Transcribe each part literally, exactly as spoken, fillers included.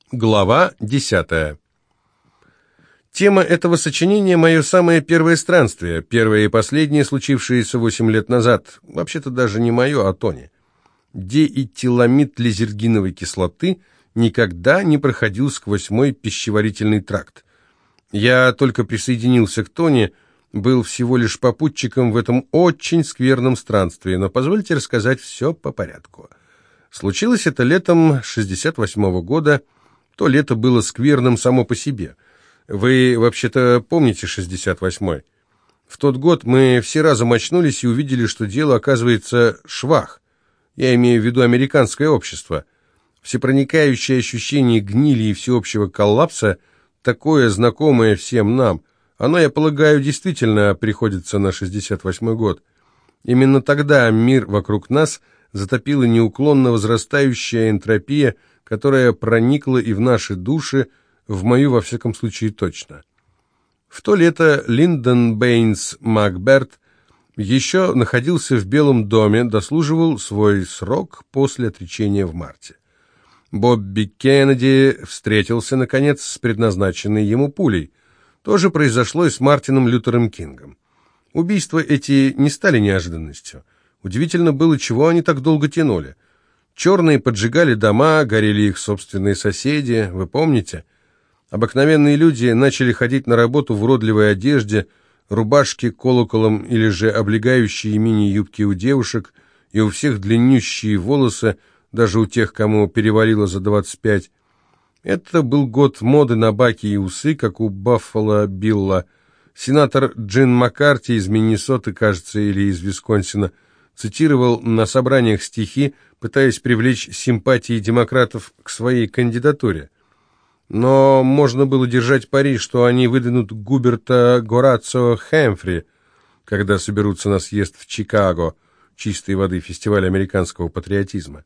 Глава десятая. Тема этого сочинения – мое самое первое странствие, первое и последнее, случившееся восемь лет назад, вообще-то даже не мое, а Тони. Диэтиламид лизергиновой кислоты никогда не проходил сквозь мой пищеварительный тракт. Я только присоединился к Тони, был всего лишь попутчиком в этом очень скверном странстве, но позвольте рассказать все по порядку. Случилось это летом шестьдесят восьмого года. То лето было скверным само по себе. Вы, вообще-то, помните шестьдесят восьмой? В тот год мы все разом очнулись и увидели, что дело, оказывается, швах. Я имею в виду американское общество. Всепроникающее ощущение гнили и всеобщего коллапса, такое знакомое всем нам, оно, я полагаю, действительно приходится на шестьдесят восьмой год. Именно тогда мир вокруг нас затопила неуклонно возрастающая энтропия, которая проникла и в наши души, в мою, во всяком случае, точно. В то лето Линдон Бэйнс Макберт еще находился в Белом доме, дослуживал свой срок после отречения в марте. Бобби Кеннеди встретился, наконец, с предназначенной ему пулей. То же произошло и с Мартином Лютером Кингом. Убийства эти не стали неожиданностью. Удивительно было, чего они так долго тянули. Черные поджигали дома, горели их собственные соседи, вы помните? Обыкновенные люди начали ходить на работу в уродливой одежде, рубашки колоколом или же облегающие мини-юбки у девушек, и у всех длиннющие волосы, даже у тех, кому перевалило за двадцать пять. Это был год моды на баки и усы, как у Баффало Билла. Сенатор Джин Маккарти из Миннесоты, кажется, или из Висконсина, цитировал на собраниях стихи, пытаясь привлечь симпатии демократов к своей кандидатуре. Но можно было держать пари, что они выдвинут Губерта Горацио Хэмфри, когда соберутся на съезд в Чикаго, чистой воды фестиваль американского патриотизма.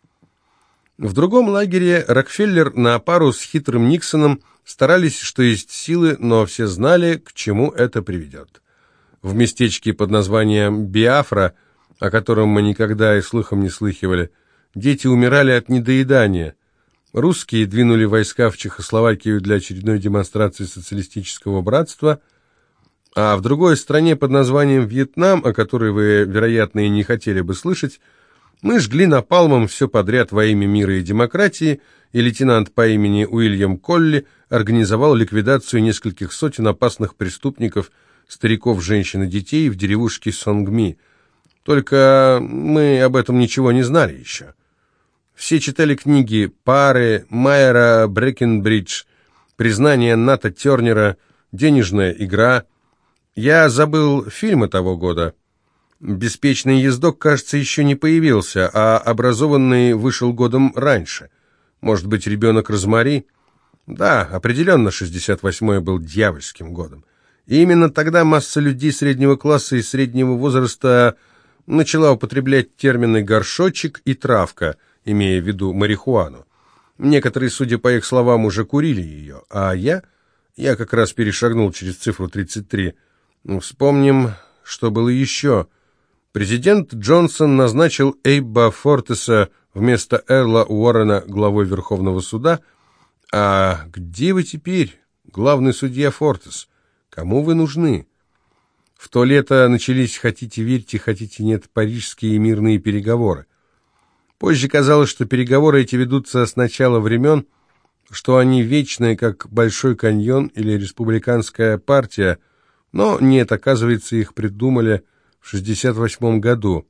В другом лагере Рокфеллер на пару с хитрым Никсоном старались, что есть силы, но все знали, к чему это приведет. В местечке под названием Биафра, о котором мы никогда и слыхом не слыхивали, дети умирали от недоедания. Русские двинули войска в Чехословакию для очередной демонстрации социалистического братства, а в другой стране под названием Вьетнам, о которой вы, вероятно, и не хотели бы слышать, мы жгли напалмом все подряд во имя мира и демократии, и лейтенант по имени Уильям Колли организовал ликвидацию нескольких сотен опасных преступников, стариков, женщин и детей в деревушке Сонгми. Только мы об этом ничего не знали еще. Все читали книги Пары, Майера Брэкенбридж, «Признание Ната Тернера», «Денежная игра». Я забыл фильмы того года. «Беспечный ездок», кажется, еще не появился, а «Образованный» вышел годом раньше. Может быть, «Ребенок Розмари»? Да, определенно, шестьдесят восьмой был дьявольским годом. И именно тогда масса людей среднего класса и среднего возраста начала употреблять термины «горшочек» и «травка», имея в виду марихуану. Некоторые, судя по их словам, уже курили ее, а я... Я как раз перешагнул через цифру тридцать три. Вспомним, что было еще. Президент Джонсон назначил Эйба Фортеса вместо Эрла Уоррена главой Верховного суда. А где вы теперь, главный судья Фортес? Кому вы нужны? В то лето начались, хотите верьте, хотите нет, парижские мирные переговоры. Позже казалось, что переговоры эти ведутся с начала времен, что они вечные, как Большой каньон или республиканская партия, но нет, оказывается, их придумали в шестьдесят восьмом году.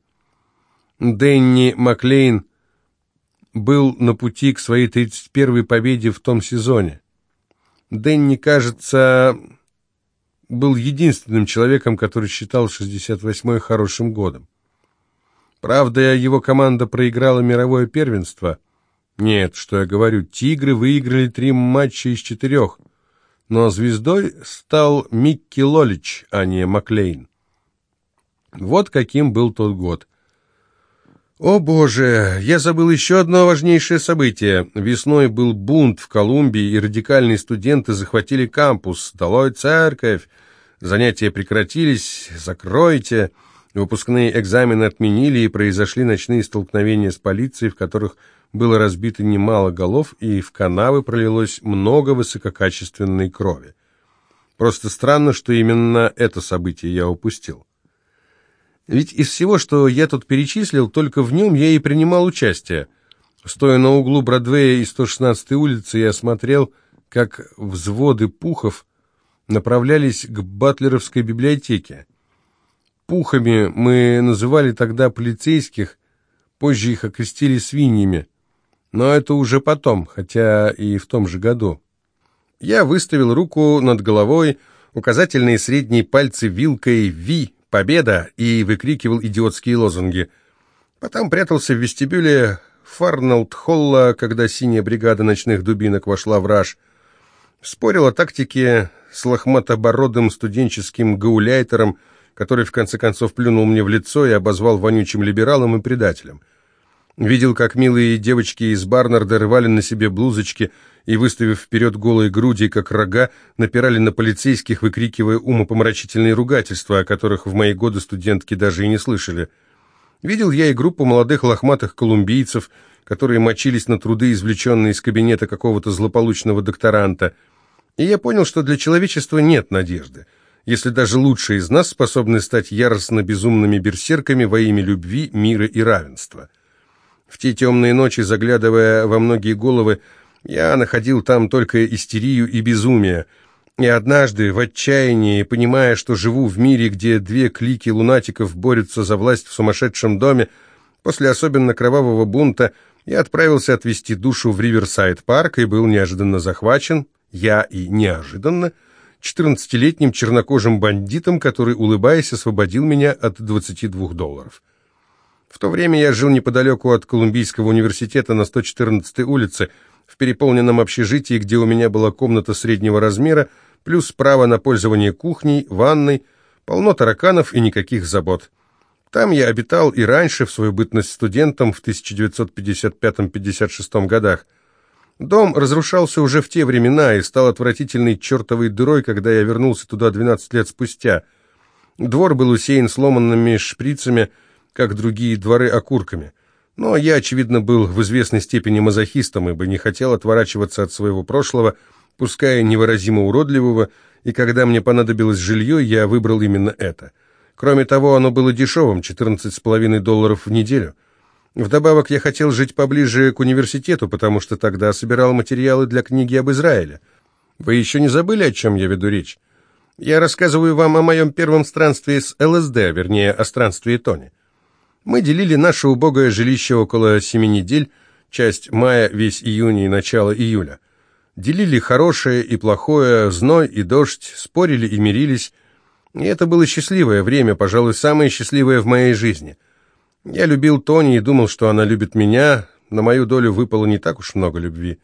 Дэнни Маклейн был на пути к своей тридцать первой победе в том сезоне. Дэнни, кажется, был единственным человеком, который считал шестьдесят восьмой хорошим годом. Правда, его команда проиграла мировое первенство. Нет, что я говорю, «Тигры» выиграли три матча из четырех. Но звездой стал Микки Лолич, а не Маклейн. Вот каким был тот год. О боже, я забыл еще одно важнейшее событие. Весной был бунт в Колумбии, и радикальные студенты захватили кампус. Долой церковь! Занятия прекратились, закройте. Выпускные экзамены отменили, и произошли ночные столкновения с полицией, в которых было разбито немало голов, и в канавы пролилось много высококачественной крови. Просто странно, что именно это событие я упустил. Ведь из всего, что я тут перечислил, только в нем я и принимал участие. Стоя на углу Бродвея и сто шестнадцатой улицы, я смотрел, как взводы пухов направлялись к Батлеровской библиотеке. Пухами мы называли тогда полицейских, позже их окрестили свиньями. Но это уже потом, хотя и в том же году. Я выставил руку над головой, указательные и средние пальцы вилкой «Ви! Победа!» и выкрикивал идиотские лозунги. Потом прятался в вестибюле Фарнолд-Холла, когда синяя бригада ночных дубинок вошла в раж. Спорил о тактике с лохматобородым студенческим гауляйтером, который в конце концов плюнул мне в лицо и обозвал вонючим либералом и предателем. Видел, как милые девочки из Барнарда рвали на себе блузочки и, выставив вперед голые груди, как рога, напирали на полицейских, выкрикивая умопомрачительные ругательства, о которых в мои годы студентки даже и не слышали. Видел я и группу молодых лохматых колумбийцев, которые мочились на труды, извлеченные из кабинета какого-то злополучного докторанта. И я понял, что для человечества нет надежды, если даже лучшие из нас способны стать яростно безумными берсерками во имя любви, мира и равенства. В те темные ночи, заглядывая во многие головы, я находил там только истерию и безумие. И однажды, в отчаянии, понимая, что живу в мире, где две клики лунатиков борются за власть в сумасшедшем доме, после особенно кровавого бунта я отправился отвести душу в Риверсайд-парк и был неожиданно захвачен, я и неожиданно, четырнадцатилетним чернокожим бандитом, который, улыбаясь, освободил меня от двадцати двух долларов. В то время я жил неподалеку от Колумбийского университета на сто четырнадцатой улице, в переполненном общежитии, где у меня была комната среднего размера, плюс право на пользование кухней, ванной, полно тараканов и никаких забот. Там я обитал и раньше, в свою бытность студентом, в тысяча девятьсот пятьдесят пятом — пятьдесят шестом годах. Дом разрушался уже в те времена и стал отвратительной чертовой дырой, когда я вернулся туда двенадцать лет спустя. Двор был усеян сломанными шприцами, как другие дворы окурками. Но я, очевидно, был в известной степени мазохистом, ибо не хотел отворачиваться от своего прошлого, пускай невыразимо уродливого, и когда мне понадобилось жилье, я выбрал именно это. Кроме того, оно было дешевым, четырнадцать с половиной долларов в неделю. Вдобавок, я хотел жить поближе к университету, потому что тогда собирал материалы для книги об Израиле. Вы еще не забыли, о чем я веду речь? Я рассказываю вам о моем первом странстве с ЛСД, вернее, о странстве Тони. Мы делили наше убогое жилище около семи недель, часть мая, весь июнь и начало июля. Делили хорошее и плохое, зной и дождь, спорили и мирились. И это было счастливое время, пожалуй, самое счастливое в моей жизни. Я любил Тони и думал, что она любит меня. На мою долю выпало не так уж много любви.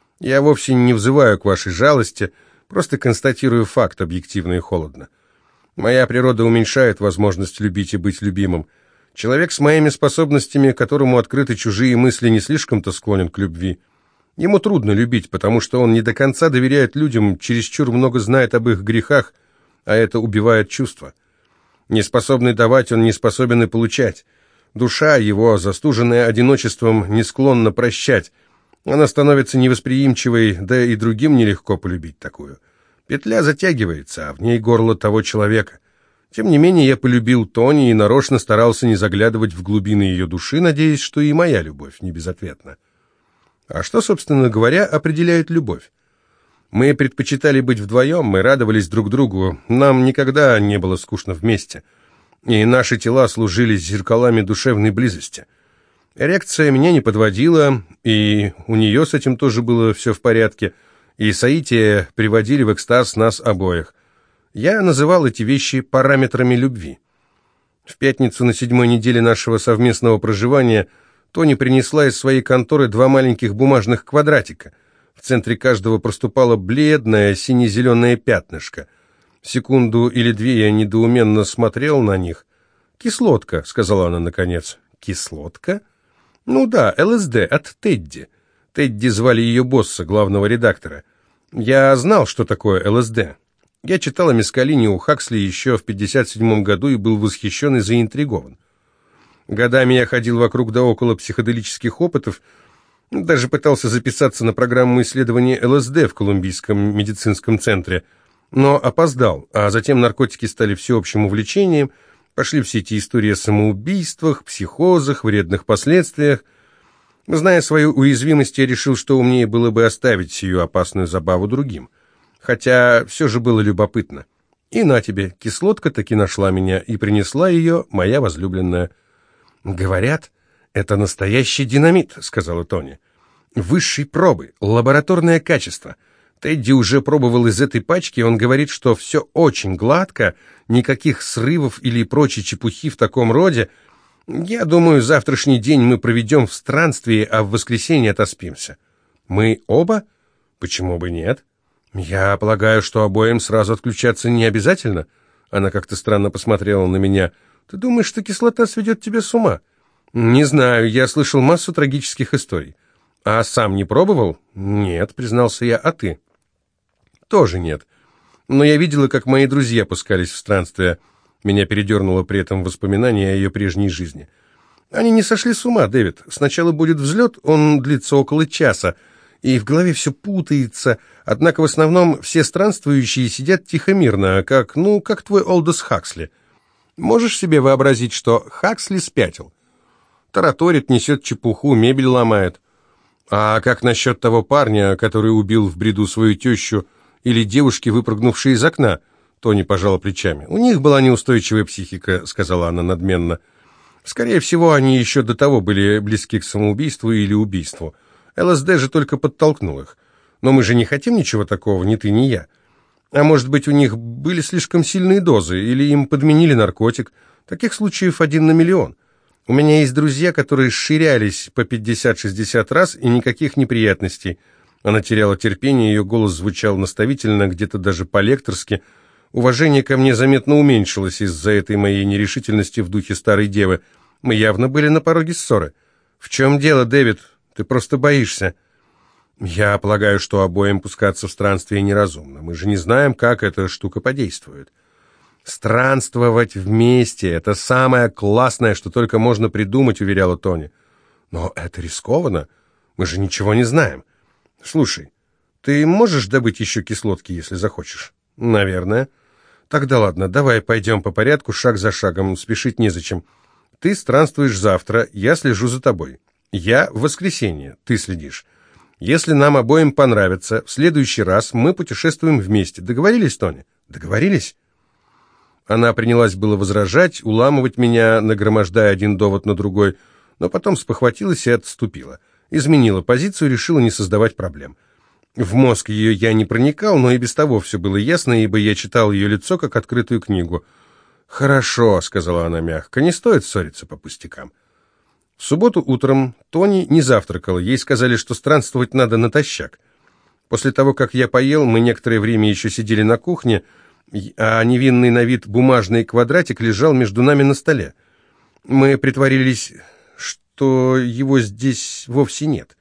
Я вовсе не взываю к вашей жалости, просто констатирую факт объективно и холодно. Моя природа уменьшает возможность любить и быть любимым. Человек с моими способностями, которому открыты чужие мысли, не слишком-то склонен к любви. Ему трудно любить, потому что он не до конца доверяет людям, чересчур много знает об их грехах, а это убивает чувства. Неспособный давать, он не способен и получать. Душа его, застуженная одиночеством, не склонна прощать. Она становится невосприимчивой, да и другим нелегко полюбить такую. Петля затягивается, а в ней горло того человека. Тем не менее, я полюбил Тони и нарочно старался не заглядывать в глубины ее души, надеясь, что и моя любовь не безответна. А что, собственно говоря, определяет любовь? Мы предпочитали быть вдвоем, мы радовались друг другу, нам никогда не было скучно вместе, и наши тела служили зеркалами душевной близости. Эрекция меня не подводила, и у нее с этим тоже было все в порядке, и соития приводили в экстаз нас обоих. Я называл эти вещи параметрами любви. В пятницу на седьмой неделе нашего совместного проживания Тони принесла из своей конторы два маленьких бумажных квадратика. В центре каждого проступало бледное сине-зеленое пятнышко. Секунду или две я недоуменно смотрел на них. «Кислотка», — сказала она наконец. «Кислотка?» «Ну да, ЛСД от Тедди». Тедди звали ее босса, главного редактора. Я знал, что такое ЛСД. Я читал о мескалине у Хаксли еще в пятьдесят седьмом году и был восхищен и заинтригован. Годами я ходил вокруг да около психоделических опытов, Даже пытался записаться на программу исследования эл эс дэ в Колумбийском медицинском центре, но опоздал, а затем наркотики стали всеобщим увлечением, пошли все эти истории о самоубийствах, психозах, вредных последствиях. Зная свою уязвимость, я решил, что умнее было бы оставить сию опасную забаву другим. Хотя все же было любопытно. И на тебе, кислотка таки нашла меня, и принесла ее моя возлюбленная. «Говорят, это настоящий динамит», — сказала Тони. «Высшей пробы, лабораторное качество. Тедди уже пробовал из этой пачки, он говорит, что все очень гладко, никаких срывов или прочей чепухи в таком роде. Я думаю, завтрашний день мы проведем в странствии, а в воскресенье отоспимся». «Мы оба? Почему бы нет?» «Я полагаю, что обоим сразу отключаться не обязательно?» Она как-то странно посмотрела на меня. «Ты думаешь, что кислота сведет тебя с ума?» «Не знаю, я слышал массу трагических историй». «А сам не пробовал?» «Нет», — признался я, — «а ты?» «Тоже нет. Но я видела, как мои друзья пускались в странствия». Меня передернуло при этом воспоминание о ее прежней жизни. «Они не сошли с ума, Дэвид. Сначала будет взлет, он длится около часа, и в голове все путается, однако в основном все странствующие сидят тихо-мирно, как, ну, как твой Олдос Хаксли. Можешь себе вообразить, что Хаксли спятил? Тараторит, несет чепуху, мебель ломает. А как насчет того парня, который убил в бреду свою тещу, или девушки, выпрыгнувшие из окна?» Тони пожала плечами. «У них была неустойчивая психика», — сказала она надменно. «Скорее всего, они еще до того были близки к самоубийству или убийству. эл эс дэ же только подтолкнул их. Но мы же не хотим ничего такого, ни ты, ни я. А может быть, у них были слишком сильные дозы, или им подменили наркотик. Таких случаев один на миллион. У меня есть друзья, которые ширялись по пятьдесят-шестьдесят раз, и никаких неприятностей». Она теряла терпение, ее голос звучал наставительно, где-то даже по-лекторски. Уважение ко мне заметно уменьшилось из-за этой моей нерешительности в духе старой девы. Мы явно были на пороге ссоры. «В чем дело, Дэвид? Ты просто боишься». «Я полагаю, что обоим пускаться в странствие неразумно. Мы же не знаем, как эта штука подействует». «Странствовать вместе — это самое классное, что только можно придумать», — уверяла Тони. «Но это рискованно. Мы же ничего не знаем. Слушай, ты можешь добыть еще кислотки, если захочешь?» «Наверное». «Тогда ладно, давай пойдем по порядку, шаг за шагом, спешить незачем. Ты странствуешь завтра, я слежу за тобой. Я в воскресенье, ты следишь. Если нам обоим понравится, в следующий раз мы путешествуем вместе. Договорились, Тони?» «Договорились?» Она принялась было возражать, уламывать меня, нагромождая один довод на другой, но потом спохватилась и отступила. Изменила позицию, решила не создавать проблем. В мозг ее я не проникал, но и без того все было ясно, ибо я читал ее лицо, как открытую книгу. «Хорошо», — сказала она мягко, — «не стоит ссориться по пустякам». В субботу утром Тони не завтракала, ей сказали, что странствовать надо натощак. После того, как я поел, мы некоторое время еще сидели на кухне, а невинный на вид бумажный квадратик лежал между нами на столе. Мы притворились, что его здесь вовсе нет.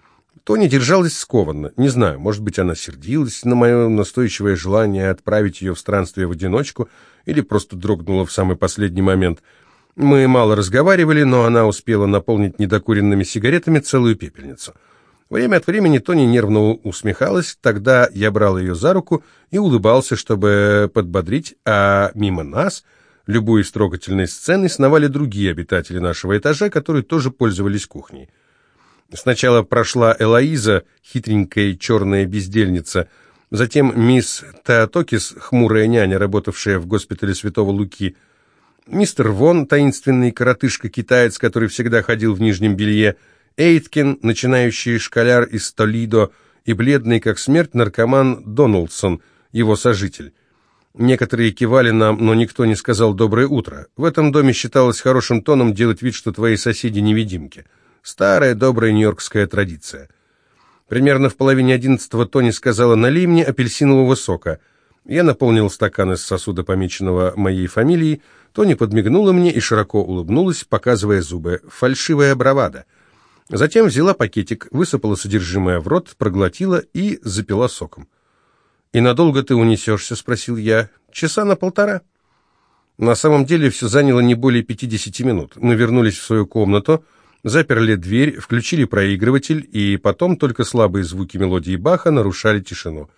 Тони держалась скованно. Не знаю, может быть, она сердилась на мое настойчивое желание отправить ее в странствие в одиночку или просто дрогнула в самый последний момент. Мы мало разговаривали, но она успела наполнить недокуренными сигаретами целую пепельницу. Время от времени Тони нервно усмехалась, тогда я брал ее за руку и улыбался, чтобы подбодрить, а мимо нас, любуясь трогательной сценой, сновали другие обитатели нашего этажа, которые тоже пользовались кухней. Сначала прошла Элоиза, хитренькая черная бездельница, затем мисс Теотокис, хмурая няня, работавшая в госпитале Святого Луки, мистер Вон, таинственный коротышка-китаец, который всегда ходил в нижнем белье, Эйткин, начинающий школяр из Толидо, и бледный, как смерть, наркоман Доналдсон, его сожитель. Некоторые кивали нам, но никто не сказал «доброе утро». В этом доме считалось хорошим тоном делать вид, что твои соседи невидимки. Старая добрая нью-йоркская традиция. Примерно в половине одиннадцатого Тони сказала: «Налей мне апельсинового сока». Я наполнил стакан из сосуда, помеченного моей фамилией. Тони подмигнула мне и широко улыбнулась, показывая зубы. Фальшивая бравада. Затем взяла пакетик, высыпала содержимое в рот, проглотила и запила соком. «И надолго ты унесешься?» — спросил я. «Часа на полтора». На самом деле все заняло не более пятидесяти минут. Мы вернулись в свою комнату. заперли дверь, включили проигрыватель, и потом только слабые звуки мелодии Баха нарушали тишину.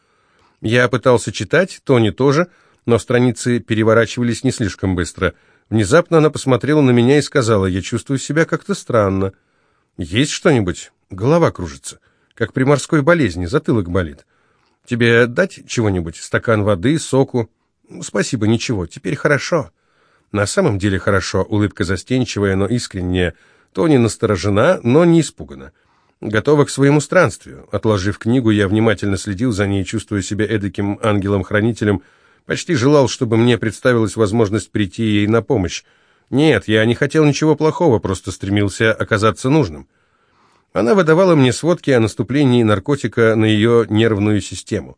Я пытался читать, Тони тоже, но страницы переворачивались не слишком быстро. Внезапно она посмотрела на меня и сказала: «Я чувствую себя как-то странно». «Есть что-нибудь?» «Голова кружится, как при морской болезни, затылок болит». «Тебе дать чего-нибудь? Стакан воды, соку?» «Спасибо, ничего, теперь хорошо». На самом деле хорошо, улыбка застенчивая, но искренняя. Тони насторожена, но не испугана. Готова к своему странствию. Отложив книгу, я внимательно следил за ней, чувствуя себя эдаким ангелом-хранителем. Почти желал, чтобы мне представилась возможность прийти ей на помощь. Нет, я не хотел ничего плохого, просто стремился оказаться нужным. Она выдавала мне сводки о наступлении наркотика на ее нервную систему.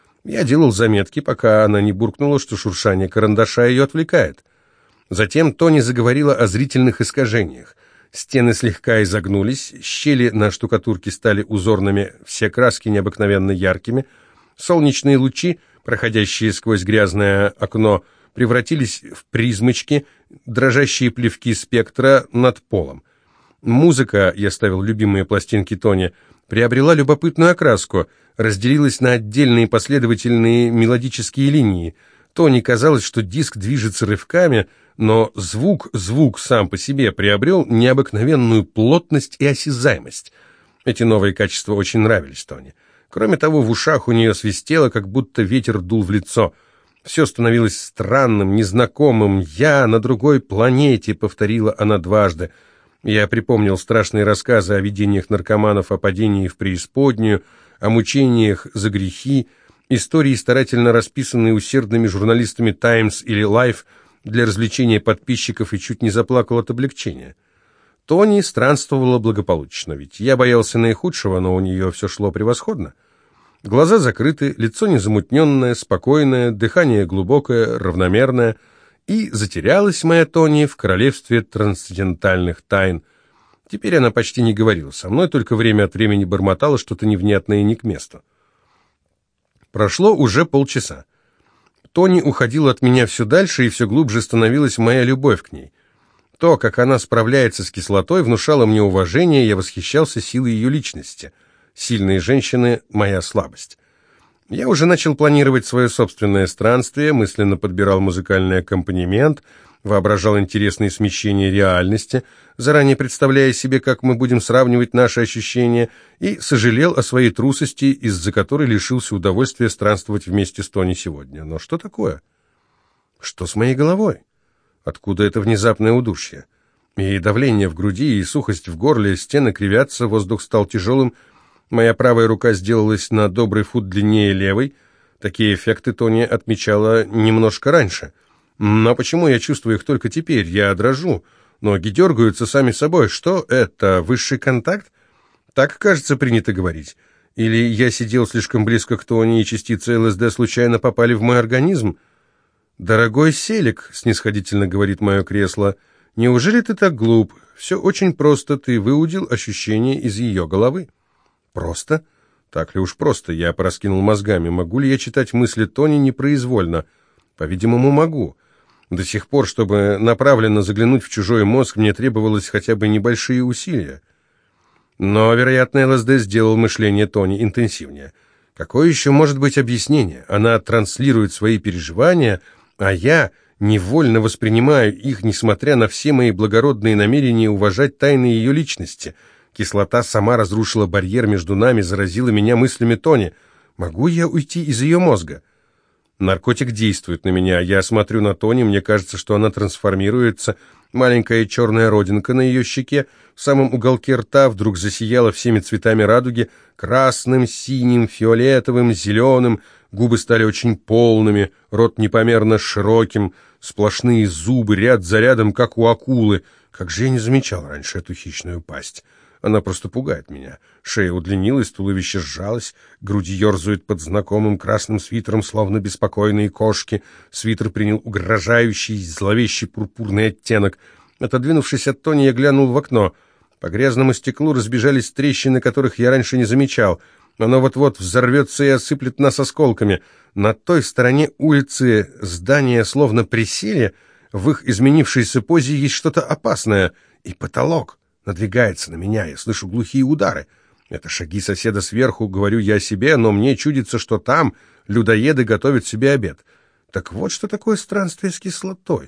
Я делал заметки, пока она не буркнула, что шуршание карандаша ее отвлекает. Затем Тони заговорила о зрительных искажениях. Стены слегка изогнулись, щели на штукатурке стали узорными, все краски необыкновенно яркими. Солнечные лучи, проходящие сквозь грязное окно, превратились в призмочки, дрожащие плевки спектра над полом. Музыка, я ставил любимые пластинки Тони, приобрела любопытную окраску, разделилась на отдельные последовательные мелодические линии. Тони казалось, что диск движется рывками, но звук, звук сам по себе приобрел необыкновенную плотность и осязаемость. Эти новые качества очень нравились Тони. Кроме того, в ушах у нее свистело, как будто ветер дул в лицо. Все становилось странным, незнакомым. «Я на другой планете», — повторила она дважды. Я припомнил страшные рассказы о видениях наркоманов, о падении в преисподнюю, о мучениях за грехи, истории, старательно расписанные усердными журналистами «Таймс» или «Лайф», для развлечения подписчиков, и чуть не заплакал от облегчения. Тони странствовала благополучно, ведь я боялся наихудшего, но у нее все шло превосходно. Глаза закрыты, лицо незамутненное, спокойное, дыхание глубокое, равномерное, и затерялась моя Тони в королевстве трансцендентальных тайн. Теперь она почти не говорила со мной, только время от времени бормотала что-то невнятное и не к месту. Прошло уже полчаса. Тони уходила от меня все дальше, и все глубже становилась моя любовь к ней. То, как она справляется с кислотой, внушало мне уважение, я восхищался силой ее личности. Сильные женщины — моя слабость. Я уже начал планировать свое собственное странствие, мысленно подбирал музыкальный аккомпанемент, воображал интересные смещения реальности, заранее представляя себе, как мы будем сравнивать наши ощущения, и сожалел о своей трусости, из-за которой лишился удовольствия странствовать вместе с Тони сегодня. Но что такое? Что с моей головой? Откуда это внезапное удушье? И давление в груди, и сухость в горле, стены кривятся, воздух стал тяжелым, моя правая рука сделалась на добрый фут длиннее левой. Такие эффекты Тони отмечала немножко раньше. Но почему я чувствую их только теперь? Я дрожу, ноги дергаются сами собой. Что это, высший контакт? Так, кажется, принято говорить. Или я сидел слишком близко к Тони, и частицы ЛСД случайно попали в мой организм? «Дорогой Селик», — снисходительно говорит мое кресло, — «неужели ты так глуп? Все очень просто, ты выудил ощущение из ее головы». «Просто? Так ли уж просто?» Я пораскинул мозгами. Могу ли я читать мысли Тони непроизвольно? По-видимому, могу. До сих пор, чтобы направленно заглянуть в чужой мозг, мне требовалось хотя бы небольшие усилия. Но, вероятно, ЛСД сделал мышление Тони интенсивнее. Какое еще может быть объяснение? Она транслирует свои переживания, а я невольно воспринимаю их, несмотря на все мои благородные намерения уважать тайны ее личности. Кислота сама разрушила барьер между нами, заразила меня мыслями Тони. Могу я уйти из ее мозга? Наркотик действует на меня. Я смотрю на Тони, мне кажется, что она трансформируется. Маленькая черная родинка на ее щеке в самом уголке рта вдруг засияла всеми цветами радуги, красным, синим, фиолетовым, зеленым. Губы стали очень полными, рот непомерно широким, сплошные зубы ряд за рядом, как у акулы. Как же я не замечал раньше эту хищную пасть. Она просто пугает меня. Шея удлинилась, туловище сжалось, груди ерзают под знакомым красным свитером, словно беспокойные кошки. Свитер принял угрожающий, зловещий пурпурный оттенок. Отодвинувшись от Тони, я глянул в окно. По грязному стеклу разбежались трещины, которых я раньше не замечал. Оно вот-вот взорвется и осыплет нас осколками. На той стороне улицы здания словно присели. В их изменившейся позе есть что-то опасное. И потолок. надвигается на меня, я слышу глухие удары. Это шаги соседа сверху, говорю я себе, но мне чудится, что там людоеды готовят себе обед. Так вот, что такое странствие с кислотой.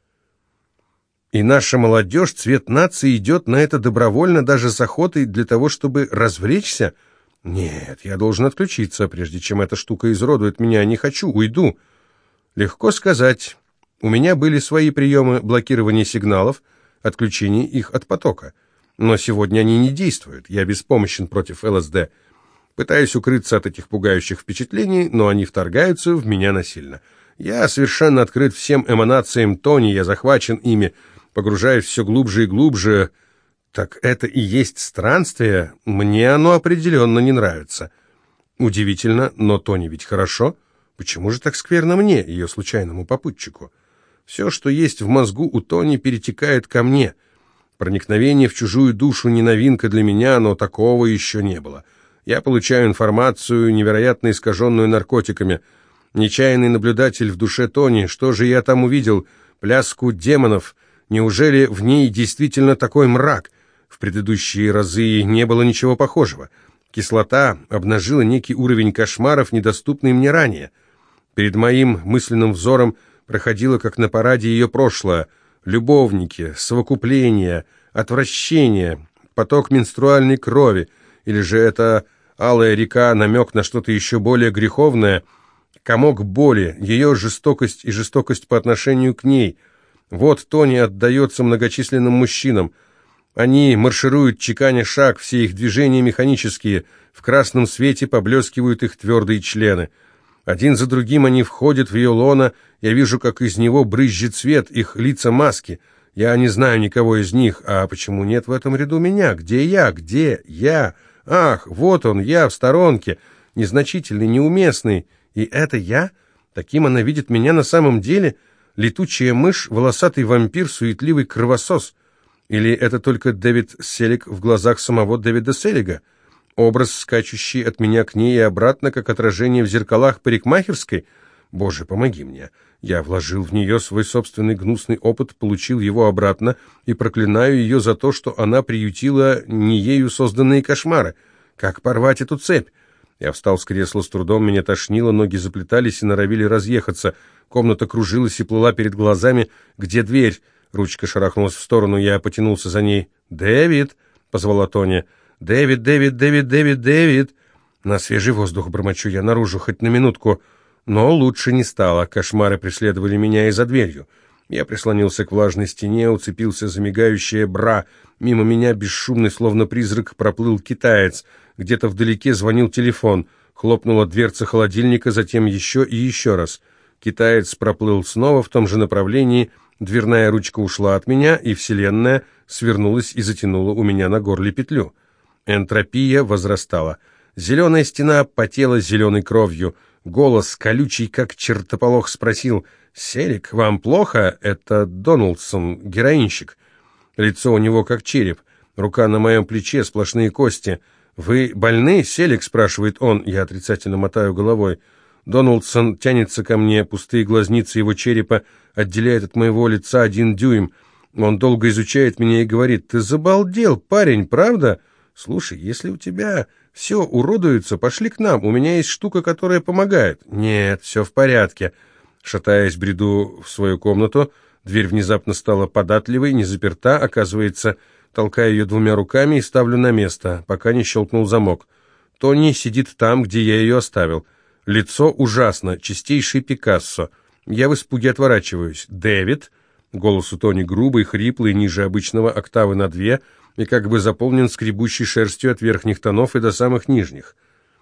И наша молодежь, цвет нации, идет на это добровольно, даже с охотой, для того, чтобы развлечься? Нет, я должен отключиться, прежде чем эта штука изуродует меня. Не хочу, уйду. Легко сказать. У меня были свои приемы блокирования сигналов, отключения их от потока. Но сегодня они не действуют. Я беспомощен против ЛСД. Пытаюсь укрыться от этих пугающих впечатлений, но они вторгаются в меня насильно. Я совершенно открыт всем эманациям Тони, я захвачен ими, погружаюсь все глубже и глубже. Так это и есть странствие? Мне оно определенно не нравится. Удивительно, но Тони ведь хорошо. Почему же так скверно мне, ее случайному попутчику? Все, что есть в мозгу у Тони, перетекает ко мне. Проникновение в чужую душу не новинка для меня, но такого еще не было. Я получаю информацию, невероятно искаженную наркотиками. Нечаянный наблюдатель в душе Тони. Что же я там увидел? Пляску демонов. Неужели в ней действительно такой мрак? В предыдущие разы не было ничего похожего. Кислота обнажила некий уровень кошмаров, недоступный мне ранее. Перед моим мысленным взором проходило, как на параде, ее прошлое. Любовники, совокупление, отвращение, поток менструальной крови. Или же это алая река, намек на что-то еще более греховное, комок боли, ее жестокость и жестокость по отношению к ней. Вот Тони отдается многочисленным мужчинам. Они маршируют, чеканя шаг, все их движения механические, в красном свете поблескивают их твердые члены. Один за другим они входят в ее лоно, я вижу, как из него брызжет свет, их лица маски. Я не знаю никого из них, а почему нет в этом ряду меня? Где я? Где я? Ах, вот он, я в сторонке, незначительный, неуместный. И это я? Таким она видит меня на самом деле? Летучая мышь, волосатый вампир, суетливый кровосос? Или это только Дэвид Селиг в глазах самого Дэвида Селига? Образ, скачущий от меня к ней и обратно, как отражение в зеркалах парикмахерской? Боже, помоги мне. Я вложил в нее свой собственный гнусный опыт, получил его обратно и проклинаю ее за то, что она приютила не ею созданные кошмары. Как порвать эту цепь? Я встал с кресла с трудом, меня тошнило, ноги заплетались и норовили разъехаться. Комната кружилась и плыла перед глазами. Где дверь? Ручка шарахнулась в сторону, я потянулся за ней. «Дэвид!» — позвала Тоня. «Дэвид, Дэвид, Дэвид, Дэвид, Дэвид!» На свежий воздух бормочу я наружу, хоть на минутку. Но лучше не стало, кошмары преследовали меня и за дверью. Я прислонился к влажной стене, уцепился за мигающее бра. Мимо меня бесшумный, словно призрак, проплыл китаец. Где-то вдалеке звонил телефон. Хлопнула дверца холодильника, затем еще и еще раз. Китаец проплыл снова в том же направлении. Дверная ручка ушла от меня, и вселенная свернулась и затянула у меня на горле петлю. Энтропия возрастала. Зеленая стена потела зеленой кровью. Голос, колючий, как чертополох, спросил: «Селик, вам плохо? Это Дональдсон, героинщик». Лицо у него как череп, рука на моем плече, сплошные кости. «Вы больны, Селик?» — спрашивает он. Я отрицательно мотаю головой. Дональдсон тянется ко мне, пустые глазницы его черепа отделяют от моего лица один дюйм. Он долго изучает меня и говорит: «Ты забалдел, парень, правда? Слушай, если у тебя все уродуется, пошли к нам, у меня есть штука, которая помогает». «Нет, все в порядке». Шатаясь, бреду в свою комнату. Дверь внезапно стала податливой, не заперта, оказывается. Толкаю ее двумя руками и ставлю на место, пока не щелкнул замок. Тони сидит там, где я ее оставил. Лицо ужасно, чистейший Пикассо. Я в испуге отворачиваюсь. «Дэвид?» Голос у Тони грубый, хриплый, ниже обычного, октавы на две, и как бы заполнен скребущей шерстью от верхних тонов и до самых нижних.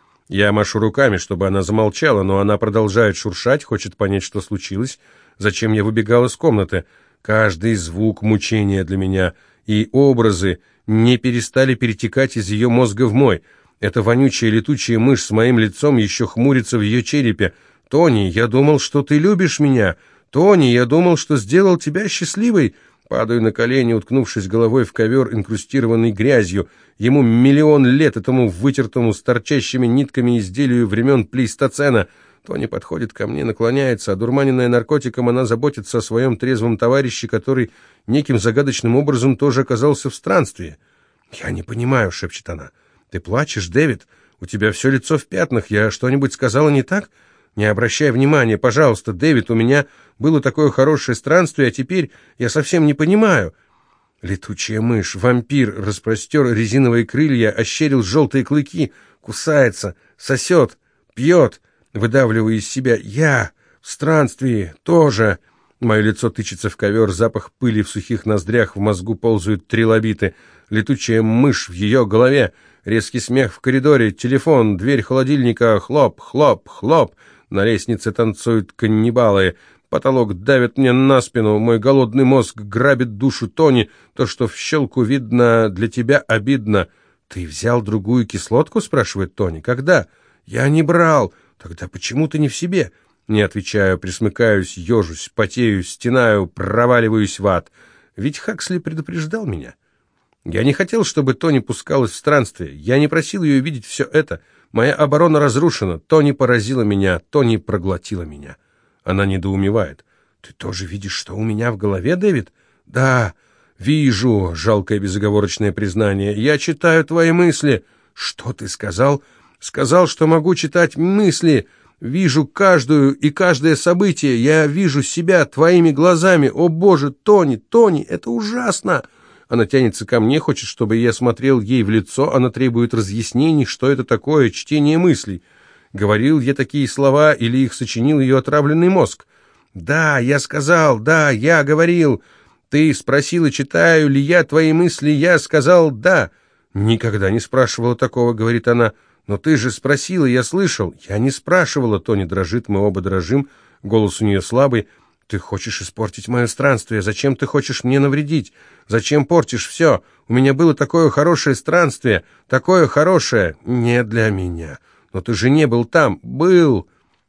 Я машу руками, чтобы она замолчала, но она продолжает шуршать, хочет понять, что случилось, зачем я выбегал из комнаты. Каждый звук мучения для меня, и образы не перестали перетекать из ее мозга в мой. Эта вонючая летучая мышь с моим лицом еще хмурится в ее черепе. «Тони, я думал, что ты любишь меня. Тони, я думал, что сделал тебя счастливой». Падаю на колени, уткнувшись головой в ковер, инкрустированный грязью. Ему миллион лет, этому вытертому с торчащими нитками изделию времен плейстоцена. Тони подходит ко мне, наклоняется. Одурманенная наркотиком, она заботится о своем трезвом товарище, который неким загадочным образом тоже оказался в странстве. «Я не понимаю», — шепчет она. «Ты плачешь, Дэвид? У тебя все лицо в пятнах. Я что-нибудь сказала не так? Не обращай внимания, пожалуйста, Дэвид, у меня было такое хорошее странствие, а теперь я совсем не понимаю». Летучая мышь, вампир, распростер резиновые крылья, ощерил желтые клыки, кусается, сосет, пьет, выдавливая из себя. «Я в странстве тоже». Мое лицо тычется в ковер, запах пыли в сухих ноздрях, в мозгу ползают трилобиты. Летучая мышь в ее голове, резкий смех в коридоре, телефон, дверь холодильника, хлоп, хлоп, хлоп. На лестнице танцуют каннибалы. Потолок давит мне на спину, мой голодный мозг грабит душу Тони. То, что в щелку видно, для тебя обидно. «Ты взял другую кислотку?» — спрашивает Тони. «Когда?» «Я не брал». «Тогда почему ты не в себе?» Не отвечаю, присмыкаюсь, ежусь, потею, стенаю, проваливаюсь в ад. Ведь Хаксли предупреждал меня. Я не хотел, чтобы Тони пускалась в странствие. Я не просил ее видеть все это. Моя оборона разрушена. Тони поразила меня, Тони проглотила меня. Она недоумевает. «Ты тоже видишь, что у меня в голове, Дэвид?» «Да, вижу», — жалкое безоговорочное признание. «Я читаю твои мысли». «Что ты сказал?» «Сказал, что могу читать мысли. Вижу каждую и каждое событие. Я вижу себя твоими глазами. О, Боже, Тони, Тони, это ужасно!» Она тянется ко мне, хочет, чтобы я смотрел ей в лицо. Она требует разъяснений, что это такое чтение мыслей. Говорил я такие слова или их сочинил ее отравленный мозг? «Да, я сказал, да, я говорил. Ты спросила, читаю ли я твои мысли. Я сказал «да». «Никогда не спрашивала такого», — говорит она. «Но ты же спросила, я слышал». «Я не спрашивала». Тони дрожит, мы оба дрожим. Голос у нее слабый. «Ты хочешь испортить мое странствие? Зачем ты хочешь мне навредить? Зачем портишь все? У меня было такое хорошее странствие, такое хорошее». «Не для меня». «Но ты же не был там». «Был».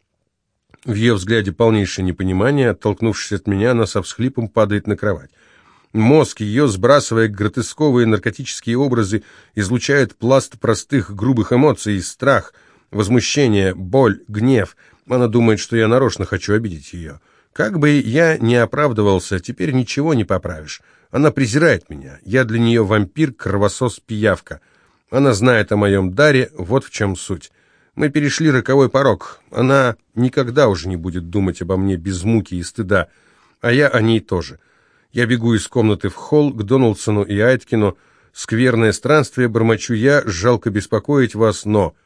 В ее взгляде полнейшее непонимание. Оттолкнувшись от меня, она со всхлипом падает на кровать. Мозг ее, сбрасывая гротесковые наркотические образы, излучает пласт простых грубых эмоций: страх, возмущение, боль, гнев. Она думает, что я нарочно хочу обидеть ее. Как бы я ни оправдывался, теперь ничего не поправишь. Она презирает меня. Я для нее вампир, кровосос, пиявка. Она знает о моем даре, вот в чем суть. Мы перешли роковой порог. Она никогда уже не будет думать обо мне без муки и стыда, а я о ней тоже. Я бегу из комнаты в холл к Дональдсону и Айткину. Скверное странствие, бормочу я, жалко беспокоить вас, но...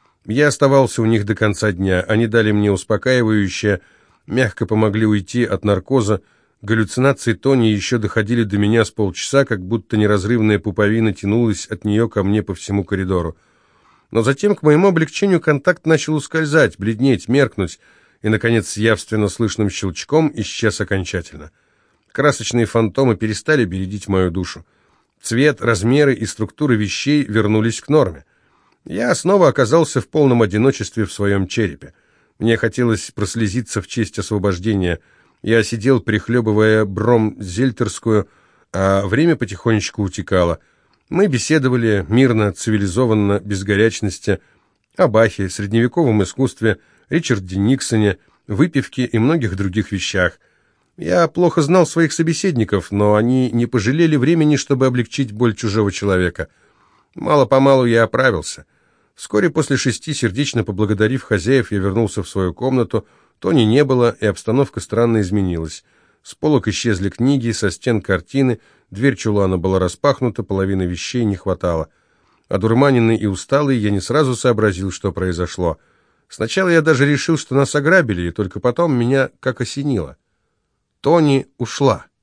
Я оставался у них до конца дня. Они дали мне успокаивающее, мягко помогли уйти от наркоза. Галлюцинации Тони еще доходили до меня с полчаса, как будто неразрывная пуповина тянулась от нее ко мне по всему коридору. Но затем, к моему облегчению, контакт начал ускользать, бледнеть, меркнуть, и, наконец, с явственно слышным щелчком исчез окончательно. Красочные фантомы перестали бередить мою душу. Цвет, размеры и структура вещей вернулись к норме. Я снова оказался в полном одиночестве в своем черепе. Мне хотелось прослезиться в честь освобождения. Я сидел, прихлебывая бром-зельтерскую, а время потихонечку утекало. Мы беседовали мирно, цивилизованно, без горячности, о Бахе, средневековом искусстве, Ричарде Никсоне, выпивке и многих других вещах. Я плохо знал своих собеседников, но они не пожалели времени, чтобы облегчить боль чужого человека. Мало-помалу я оправился. Вскоре после шести, сердечно поблагодарив хозяев, я вернулся в свою комнату. Тони не было, и обстановка странно изменилась. С полок исчезли книги, со стен картины, дверь чулана была распахнута, половины вещей не хватало. Одурманенный и усталый, я не сразу сообразил, что произошло. Сначала я даже решил, что нас ограбили, и только потом меня как осенило. Тони ушла.